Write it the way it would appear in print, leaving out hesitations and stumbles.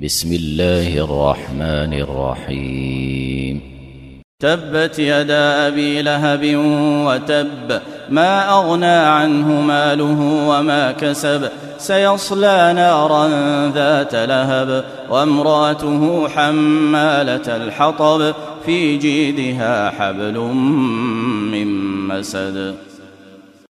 بسم الله الرحمن الرحيم. تبت يدا أبي لهب وتب، ما أغنى عنه ماله وما كسب، سيصلى نارا ذات لهب، وامرأته حمالة الحطب، في جيدها حبل من مسد.